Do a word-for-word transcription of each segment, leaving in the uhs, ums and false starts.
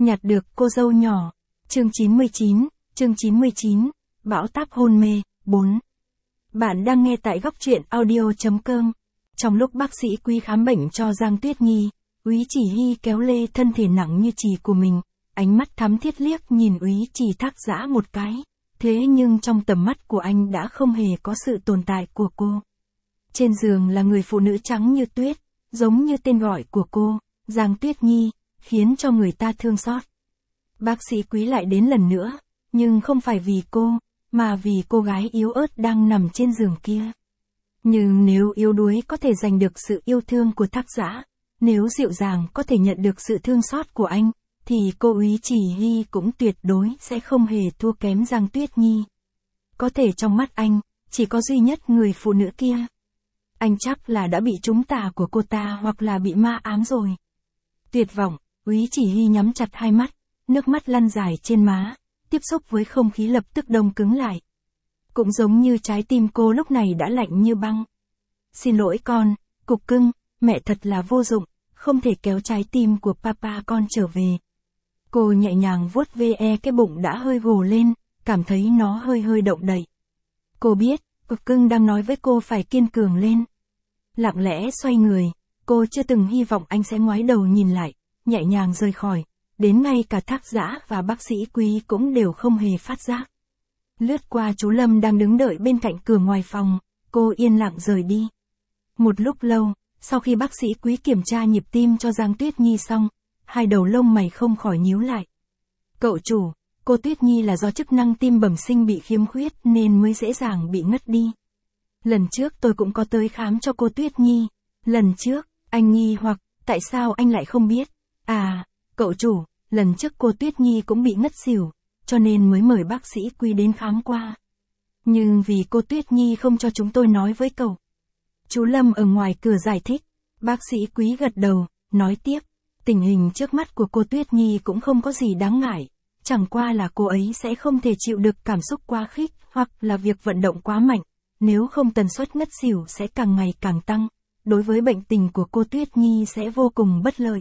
Nhặt được cô dâu nhỏ. Chương chín mươi chín, chương chín mươi chín, bão táp hôn mê, bốn. Bạn đang nghe tại góc truyện audio.com. Trong lúc bác sĩ Quý khám bệnh cho Giang Tuyết Nhi, Úy Chỉ Hy kéo lê thân thể nặng như chì của mình, ánh mắt thắm thiết liếc nhìn Úy Chỉ Thác Dã một cái. Thế nhưng trong tầm mắt của anh đã không hề có sự tồn tại của cô. Trên giường là người phụ nữ trắng như tuyết, giống như tên gọi của cô, Giang Tuyết Nhi, khiến cho người ta thương xót. Bác sĩ Quý lại đến lần nữa, nhưng không phải vì cô, mà vì cô gái yếu ớt đang nằm trên giường kia. Nhưng nếu yếu đuối có thể giành được sự yêu thương của Thác Dã, nếu dịu dàng có thể nhận được sự thương xót của anh, thì cô Úy Chỉ Hy cũng tuyệt đối sẽ không hề thua kém Giang Tuyết Nhi. Có thể trong mắt anh, chỉ có duy nhất người phụ nữ kia. Anh chắc là đã bị trúng tà của cô ta hoặc là bị ma ám rồi. Tuyệt vọng, Úy Chỉ Hy nhắm chặt hai mắt, nước mắt lăn dài trên má, tiếp xúc với không khí lập tức đông cứng lại. Cũng giống như trái tim cô lúc này đã lạnh như băng. Xin lỗi con, cục cưng, mẹ thật là vô dụng, không thể kéo trái tim của papa con trở về. Cô nhẹ nhàng vuốt ve cái bụng đã hơi gồ lên, cảm thấy nó hơi hơi động đậy. Cô biết, cục cưng đang nói với cô phải kiên cường lên. Lặng lẽ xoay người, cô chưa từng hy vọng anh sẽ ngoái đầu nhìn lại, nhẹ nhàng rời khỏi, đến ngay cả Thác Dã và bác sĩ Quý cũng đều không hề phát giác. Lướt qua chú Lâm đang đứng đợi bên cạnh cửa ngoài phòng, cô yên lặng rời đi. Một lúc lâu, sau khi bác sĩ Quý kiểm tra nhịp tim cho Giang Tuyết Nhi xong, hai đầu lông mày không khỏi nhíu lại. Cậu chủ, cô Tuyết Nhi là do chức năng tim bẩm sinh bị khiếm khuyết nên mới dễ dàng bị ngất đi. Lần trước tôi cũng có tới khám cho cô Tuyết Nhi. Lần trước, anh nghi hoặc, tại sao anh lại không biết? À, cậu chủ, lần trước cô Tuyết Nhi cũng bị ngất xỉu, cho nên mới mời bác sĩ Quý đến khám qua. Nhưng vì cô Tuyết Nhi không cho chúng tôi nói với cậu. Chú Lâm ở ngoài cửa giải thích, bác sĩ Quý gật đầu, nói tiếp, tình hình trước mắt của cô Tuyết Nhi cũng không có gì đáng ngại, chẳng qua là cô ấy sẽ không thể chịu được cảm xúc quá khích, hoặc là việc vận động quá mạnh, nếu không tần suất ngất xỉu sẽ càng ngày càng tăng, đối với bệnh tình của cô Tuyết Nhi sẽ vô cùng bất lợi.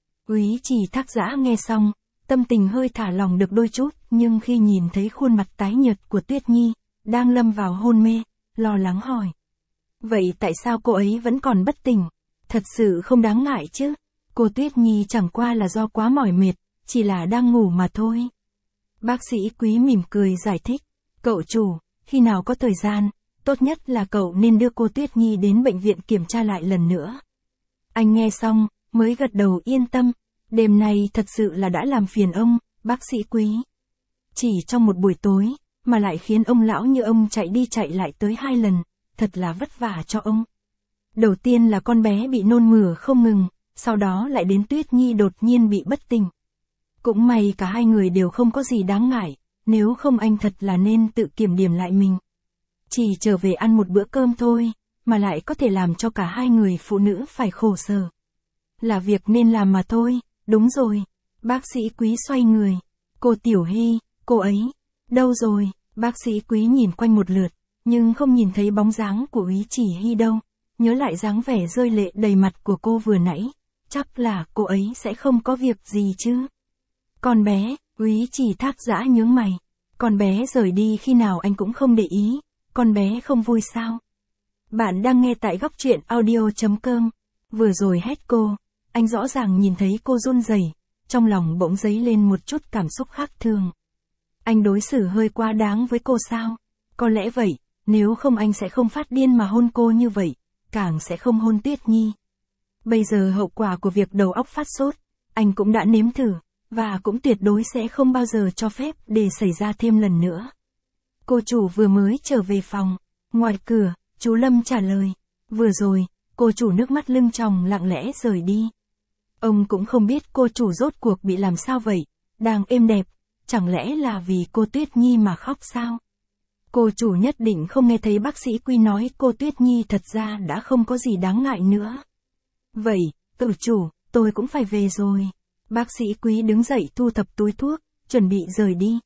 Úy Chỉ Thác Dã nghe xong, tâm tình hơi thả lòng được đôi chút, nhưng khi nhìn thấy khuôn mặt tái nhợt của Tuyết Nhi, đang lâm vào hôn mê, lo lắng hỏi. Vậy tại sao cô ấy vẫn còn bất tỉnh? Thật sự không đáng ngại chứ? Cô Tuyết Nhi chẳng qua là do quá mỏi mệt, chỉ là đang ngủ mà thôi. Bác sĩ Quý mỉm cười giải thích, cậu chủ, khi nào có thời gian, tốt nhất là cậu nên đưa cô Tuyết Nhi đến bệnh viện kiểm tra lại lần nữa. Anh nghe xong, mới gật đầu yên tâm, đêm nay thật sự là đã làm phiền ông, bác sĩ Quý. Chỉ trong một buổi tối, mà lại khiến ông lão như ông chạy đi chạy lại tới hai lần, thật là vất vả cho ông. Đầu tiên là con bé bị nôn mửa không ngừng, sau đó lại đến Tuyết Nhi đột nhiên bị bất tỉnh. Cũng may cả hai người đều không có gì đáng ngại, nếu không anh thật là nên tự kiểm điểm lại mình. Chỉ trở về ăn một bữa cơm thôi, mà lại có thể làm cho cả hai người phụ nữ phải khổ sở. Là việc nên làm mà thôi, đúng rồi. Bác sĩ Quý xoay người. Cô Tiểu Hy, cô ấy, đâu rồi? Bác sĩ Quý nhìn quanh một lượt, nhưng không nhìn thấy bóng dáng của Úy Chỉ Hy đâu. Nhớ lại dáng vẻ rơi lệ đầy mặt của cô vừa nãy, chắc là cô ấy sẽ không có việc gì chứ. Con bé, Úy Chỉ Thác Dã nhướng mày. Con bé rời đi khi nào anh cũng không để ý, con bé không vui sao? Bạn đang nghe tại góc truyện audio.com. Vừa rồi hét cô, anh rõ ràng nhìn thấy cô run rẩy, trong lòng bỗng dấy lên một chút cảm xúc khác thường. Anh đối xử hơi quá đáng với cô sao? Có lẽ vậy, nếu không anh sẽ không phát điên mà hôn cô như vậy, càng sẽ không hôn Tuyết Nhi. Bây giờ hậu quả của việc đầu óc phát sốt, anh cũng đã nếm thử, và cũng tuyệt đối sẽ không bao giờ cho phép để xảy ra thêm lần nữa. Cô chủ vừa mới trở về phòng, ngoài cửa, chú Lâm trả lời, vừa rồi, cô chủ nước mắt lưng tròng lặng lẽ rời đi. Ông cũng không biết cô chủ rốt cuộc bị làm sao vậy, đang êm đẹp, chẳng lẽ là vì cô Tuyết Nhi mà khóc sao? Cô chủ nhất định không nghe thấy bác sĩ Quý nói cô Tuyết Nhi thật ra đã không có gì đáng ngại nữa. Vậy, cậu chủ, tôi cũng phải về rồi. Bác sĩ Quý đứng dậy thu thập túi thuốc, chuẩn bị rời đi.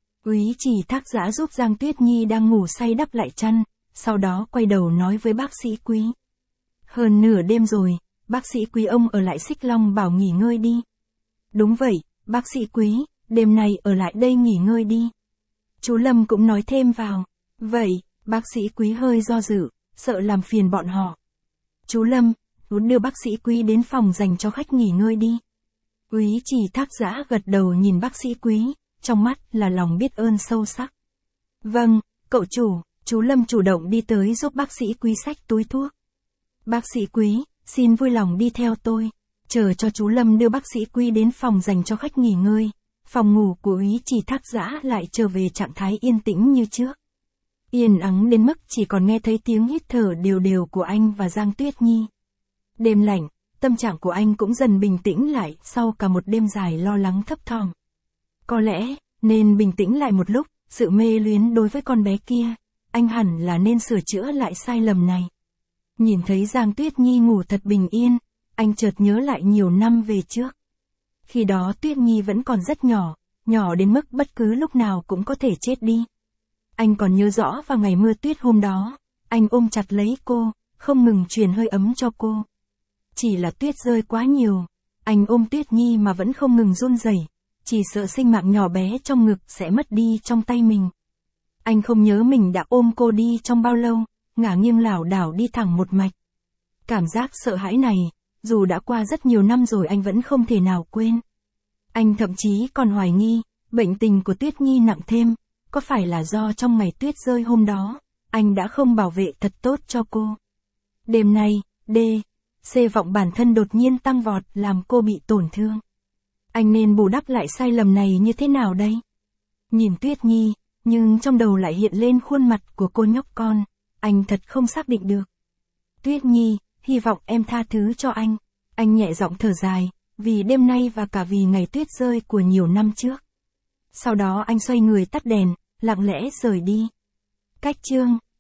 Úy Chỉ Thác Dã giúp Giang Tuyết Nhi đang ngủ say đắp lại chăn, sau đó quay đầu nói với bác sĩ Quý. Hơn nửa đêm rồi, bác sĩ Quý ông ở lại Xích Long Bảo nghỉ ngơi đi. Đúng vậy, Bác sĩ Quý, đêm nay ở lại đây nghỉ ngơi đi. Chú Lâm cũng nói thêm vào. Vậy, bác sĩ Quý hơi do dự, sợ làm phiền bọn họ. Chú Lâm, chú đưa bác sĩ Quý đến phòng dành cho khách nghỉ ngơi đi. Úy Trì Thác Dã gật đầu nhìn bác sĩ Quý, trong mắt là lòng biết ơn sâu sắc. Vâng, cậu chủ, chú Lâm chủ động đi tới giúp bác sĩ Quý xách túi thuốc. Bác sĩ Quý, xin vui lòng đi theo tôi. Chờ cho chú Lâm đưa bác sĩ Quý đến phòng dành cho khách nghỉ ngơi. Phòng ngủ của Úy Trì Thác Dã lại trở về trạng thái yên tĩnh như trước. Yên ắng đến mức chỉ còn nghe thấy tiếng hít thở đều đều của anh và Giang Tuyết Nhi. Đêm lạnh, tâm trạng của anh cũng dần bình tĩnh lại sau cả một đêm dài lo lắng thấp thỏm. Có lẽ, nên bình tĩnh lại một lúc, sự mê luyến đối với con bé kia, anh hẳn là nên sửa chữa lại sai lầm này. Nhìn thấy Giang Tuyết Nhi ngủ thật bình yên, anh chợt nhớ lại nhiều năm về trước. Khi đó Tuyết Nhi vẫn còn rất nhỏ, nhỏ đến mức bất cứ lúc nào cũng có thể chết đi. Anh còn nhớ rõ vào ngày mưa tuyết hôm đó, anh ôm chặt lấy cô, không ngừng truyền hơi ấm cho cô. Chỉ là tuyết rơi quá nhiều, anh ôm Tuyết Nhi mà vẫn không ngừng run rẩy, chỉ sợ sinh mạng nhỏ bé trong ngực sẽ mất đi trong tay mình. Anh không nhớ mình đã ôm cô đi trong bao lâu, ngả nghiêng lảo đảo đi thẳng một mạch. Cảm giác sợ hãi này, dù đã qua rất nhiều năm rồi anh vẫn không thể nào quên. Anh thậm chí còn hoài nghi, bệnh tình của Tuyết Nhi nặng thêm, có phải là do trong ngày tuyết rơi hôm đó, anh đã không bảo vệ thật tốt cho cô. Đêm nay, D, C vọng bản thân đột nhiên tăng vọt làm cô bị tổn thương. Anh nên bù đắp lại sai lầm này như thế nào đây? Nhìn Tuyết Nhi, nhưng trong đầu lại hiện lên khuôn mặt của cô nhóc con, anh thật không xác định được. Tuyết Nhi, hy vọng em tha thứ cho anh. Anh nhẹ giọng thở dài, vì đêm nay và cả vì ngày tuyết rơi của nhiều năm trước. Sau đó anh xoay người tắt đèn, lặng lẽ rời đi. Cách chương